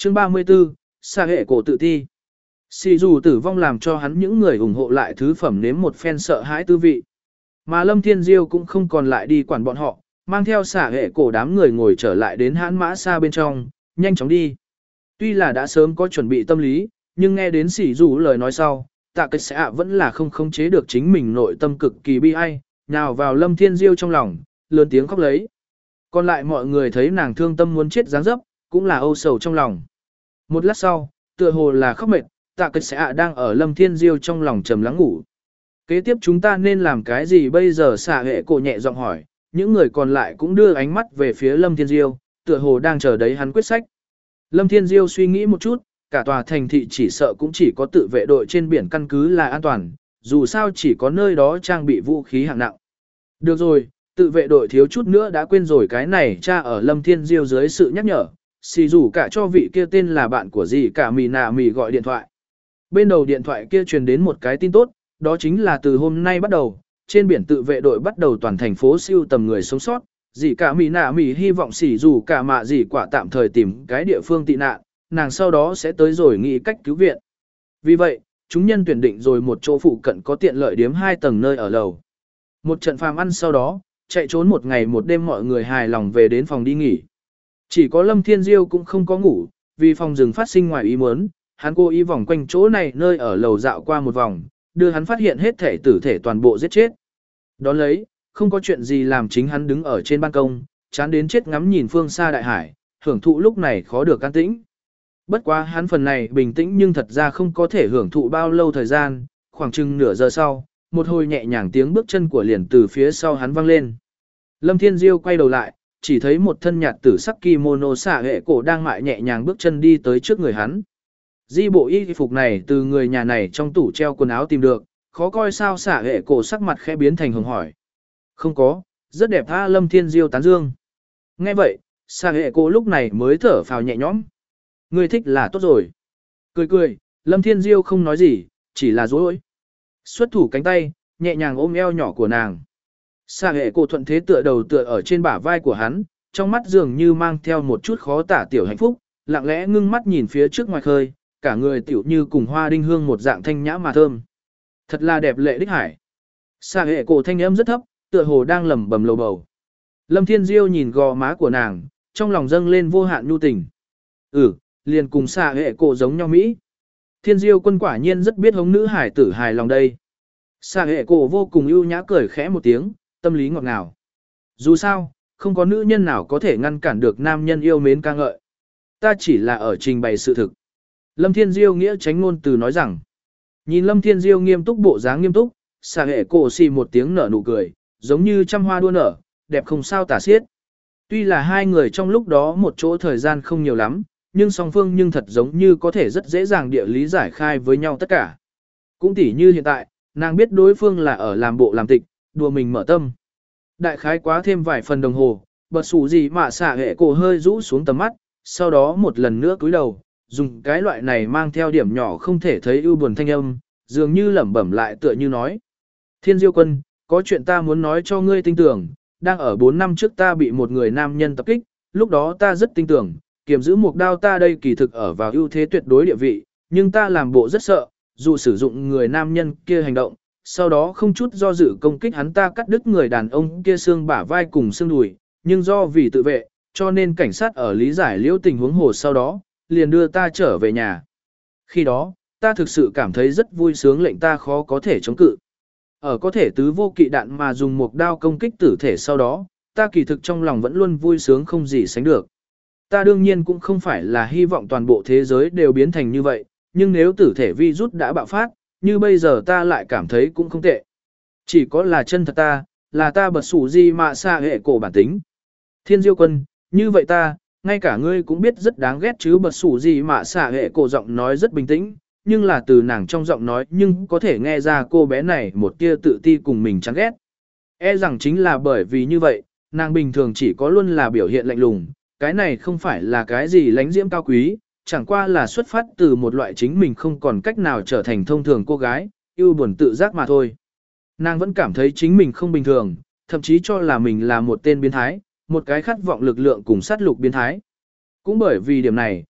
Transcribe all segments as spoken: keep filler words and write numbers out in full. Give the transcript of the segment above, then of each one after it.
Chương ba mươi tư, xa hệ cổ tự ti. Xì dù tử vong làm cho hắn những người ủng hộ lại thứ phẩm nếm một phen sợ hãi tư vị. Mà Lâm Thiên Diêu cũng không còn lại đi quản bọn họ, mang theo xả hệ cổ đám người ngồi trở lại đến hãn mã xa bên trong, nhanh chóng đi. Tuy là đã sớm có chuẩn bị tâm lý, nhưng nghe đến xì dù lời nói sau, tạ cách sẽ vẫn là không khống chế được chính mình nội tâm cực kỳ bi ai, nhào vào Lâm Thiên Diêu trong lòng, lớn tiếng khóc lấy. Còn lại mọi người thấy nàng thương tâm muốn chết dáng dấp, cũng là âu sầu trong lòng. Một lát sau, tựa hồ là khóc mệt, tạ cách sẽ đang ở Lâm Thiên Diêu trong lòng trầm lắng ngủ. Kế tiếp chúng ta nên làm cái gì bây giờ? Xả hệ cổ nhẹ giọng hỏi, những người còn lại cũng đưa ánh mắt về phía Lâm Thiên Diêu, tựa hồ đang chờ đấy hắn quyết sách. Lâm Thiên Diêu suy nghĩ một chút, cả tòa thành thị chỉ sợ cũng chỉ có tự vệ đội trên biển căn cứ là an toàn, dù sao chỉ có nơi đó trang bị vũ khí hạng nặng. Được rồi, tự vệ đội thiếu chút nữa đã quên rồi cái này, cha ở Lâm Thiên Diêu dưới sự nhắc nhở, xì rủ cả cho vị kia tên là bạn của dì cả mì nà mì gọi điện thoại. Bên đầu điện thoại kia truyền đến một cái tin tốt, đó chính là từ hôm nay bắt đầu, trên biển tự vệ đội bắt đầu toàn thành phố siêu tầm người sống sót, dì cả mì nà mì hy vọng xì rủ cả mạ dì quả tạm thời tìm cái địa phương tị nạn, nàng sau đó sẽ tới rồi nghĩ cách cứu viện. Vì vậy, chúng nhân tuyển định rồi một chỗ phụ cận có tiện lợi điếm hai tầng nơi ở lầu. Một trận phàm ăn sau đó, chạy trốn một ngày một đêm mọi người hài lòng về đến phòng đi nghỉ. Chỉ có Lâm Thiên Diêu cũng không có ngủ, vì phòng rừng phát sinh ngoài ý muốn, hắn cố ý vòng quanh chỗ này nơi ở lầu dạo qua một vòng, đưa hắn phát hiện hết thể tử thể toàn bộ giết chết. Đón lấy, không có chuyện gì làm chính hắn đứng ở trên ban công, chán đến chết ngắm nhìn phương xa đại hải, hưởng thụ lúc này khó được an tĩnh. Bất quá hắn phần này bình tĩnh nhưng thật ra không có thể hưởng thụ bao lâu thời gian, khoảng chừng nửa giờ sau, một hồi nhẹ nhàng tiếng bước chân của liền từ phía sau hắn vang lên. Lâm Thiên Diêu quay đầu lại, chỉ thấy một thân nhạt tử sắc kimono xả hệ cổ đang mại nhẹ nhàng bước chân đi tới trước người hắn. Di bộ y phục này từ người nhà này trong tủ treo quần áo tìm được, khó coi sao? Xả hệ cổ sắc mặt khẽ biến thành hồng hỏi. Không có, rất đẹp tha. Lâm Thiên Diêu tán dương. Nghe vậy, xả hệ cổ lúc này mới thở phào nhẹ nhõm. Ngươi thích là tốt rồi. Cười cười, Lâm Thiên Diêu không nói gì, chỉ là dối. Xuất thủ cánh tay, nhẹ nhàng ôm eo nhỏ của nàng. Xả hệ cổ thuận thế tựa đầu tựa ở trên bả vai của hắn, trong mắt dường như mang theo một chút khó tả tiểu hạnh phúc, lặng lẽ ngưng mắt nhìn phía trước ngoài khơi, cả người tiểu như cùng hoa đinh hương một dạng thanh nhã mà thơm. Thật là đẹp lệ đích hải. Xả hệ cổ thanh âm rất thấp, tựa hồ đang lẩm bẩm lầu bầu. Lâm Thiên Diêu nhìn gò má của nàng, trong lòng dâng lên vô hạn nhu tình. Ừ, liền cùng xả hệ cổ giống nhau Mỹ. Thiên Diêu quân quả nhiên rất biết hống nữ hải tử hài lòng đây. Xả hệ cổ vô cùng ưu nhã cười khẽ một tiếng, tâm lý ngọt ngào. Dù sao, không có nữ nhân nào có thể ngăn cản được nam nhân yêu mến ca ngợi. Ta chỉ là ở trình bày sự thực. Lâm Thiên Diêu nghĩa tránh ngôn từ nói rằng. Nhìn Lâm Thiên Diêu nghiêm túc bộ dáng nghiêm túc, xả hệ cổ xì một tiếng nở nụ cười, giống như trăm hoa đua nở, đẹp không sao tả xiết. Tuy là hai người trong lúc đó một chỗ thời gian không nhiều lắm, nhưng song phương nhưng thật giống như có thể rất dễ dàng địa lý giải khai với nhau tất cả. Cũng tỉ như hiện tại, nàng biết đối phương là ở làm bộ làm tịch, đùa mình mở tâm. Đại khái quá thêm vài phần đồng hồ, bật sủ gì mà xả hệ cổ hơi rũ xuống tầm mắt, sau đó một lần nữa cúi đầu, dùng cái loại này mang theo điểm nhỏ không thể thấy ưu buồn thanh âm, dường như lẩm bẩm lại tựa như nói. Thiên Diêu quân, có chuyện ta muốn nói cho ngươi tin tưởng, đang ở bốn năm trước ta bị một người nam nhân tập kích, lúc đó ta rất tin tưởng, kiềm giữ một đao ta đây kỳ thực ở vào ưu thế tuyệt đối địa vị, nhưng ta làm bộ rất sợ, dù sử dụng người nam nhân kia hành động, sau đó không chút do dự công kích hắn, ta cắt đứt người đàn ông kia xương bả vai cùng xương đùi, nhưng do vì tự vệ, cho nên cảnh sát ở lý giải liễu tình huống hồ sau đó, liền đưa ta trở về nhà. Khi đó, ta thực sự cảm thấy rất vui sướng, lệnh ta khó có thể chống cự. Ở có thể tứ vô kỵ đạn mà dùng một đao công kích tử thể sau đó, ta kỳ thực trong lòng vẫn luôn vui sướng không gì sánh được. Ta đương nhiên cũng không phải là hy vọng toàn bộ thế giới đều biến thành như vậy, nhưng nếu tử thể virus đã bạo phát, như bây giờ ta lại cảm thấy cũng không tệ. Chỉ có là chân thật ta, là ta bật sủ gì mà xa hệ cổ bản tính. Thiên Diêu quân, như vậy ta, ngay cả ngươi cũng biết rất đáng ghét chứ. Bật sủ gì mà xả hệ cổ giọng nói rất bình tĩnh, nhưng là từ nàng trong giọng nói nhưng có thể nghe ra cô bé này một tia tự ti cùng mình chán ghét. E rằng chính là bởi vì như vậy, nàng bình thường chỉ có luôn là biểu hiện lạnh lùng, cái này không phải là cái gì lánh diễm cao quý, chẳng qua là xuất phát từ một loại chính mình không còn cách nào trở thành thông thường cô gái, yêu buồn tự giác mà thôi. Nàng vẫn cảm thấy chính mình không bình thường, thậm chí cho là mình là một tên biến thái, một cái khát vọng lực lượng cùng sát lục biến thái. Cũng bởi vì điểm này,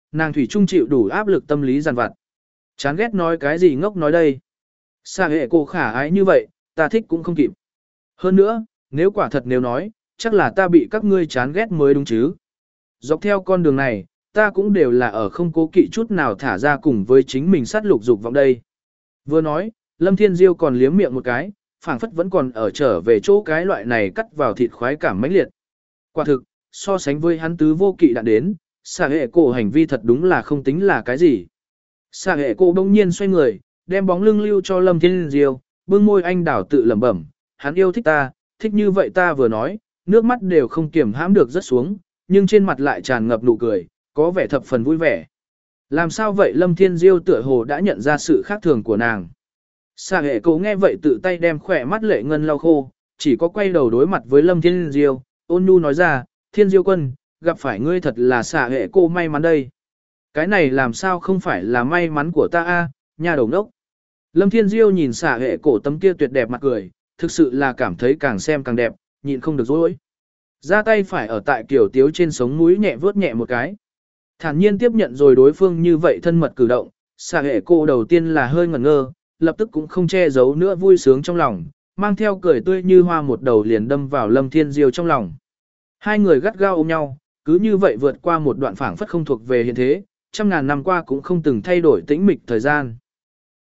nàng thủy trung chịu đủ áp lực tâm lý giàn vặt. Chán ghét nói cái gì ngốc nói đây. Xạ hệ cổ khả ái như vậy, ta thích cũng không kịp. Hơn nữa, nếu quả thật nếu nói, chắc là ta bị các ngươi chán ghét mới đúng chứ. Dọc theo con đường này, ta cũng đều là ở không cố kỵ chút nào thả ra cùng với chính mình sát lục dục vọng đây. Vừa nói, Lâm Thiên Diêu còn liếm miệng một cái, phảng phất vẫn còn ở trở về chỗ cái loại này cắt vào thịt khoái cảm mãnh liệt. Quả thực, so sánh với hắn tứ vô kỵ đã đến, xạ hệ cổ hành vi thật đúng là không tính là cái gì. Xạ hệ cổ đông nhiên xoay người, đem bóng lưng lưu cho Lâm Thiên Diêu, bưng môi anh đảo tự lẩm bẩm, hắn yêu thích ta, thích như vậy ta vừa nói, nước mắt đều không kiềm hãm được rớt xuống, nhưng trên mặt lại tràn ngập nụ cười, có vẻ thập phần vui vẻ. Làm sao vậy Lâm Thiên Diêu tựa hồ đã nhận ra sự khác thường của nàng. Xạ hệ cổ nghe vậy tự tay đem khỏe mắt lệ ngân lau khô, chỉ có quay đầu đối mặt với Lâm Thiên Diêu, ôn nhu nói ra, Thiên Diêu quân, gặp phải ngươi thật là xạ hệ cổ may mắn đây. Cái này làm sao không phải là may mắn của ta a, nhà đầu đốc. Lâm Thiên Diêu nhìn xạ hệ cổ tấm kia tuyệt đẹp mặt cười, thực sự là cảm thấy càng xem càng đẹp, nhịn không được dối. Ra tay phải ở tại kiểu tiếu trên sống mũi nhẹ vướt nhẹ một cái. Thản nhiên tiếp nhận rồi đối phương như vậy thân mật cử động, xạ hệ cổ đầu tiên là hơi ngẩn ngơ, lập tức cũng không che giấu nữa vui sướng trong lòng, mang theo cười tươi như hoa một đầu liền đâm vào Lâm Thiên Diêu trong lòng. Hai người gắt gao ôm nhau, cứ như vậy vượt qua một đoạn phảng phất không thuộc về hiện thế, trăm ngàn năm qua cũng không từng thay đổi tĩnh mịch thời gian.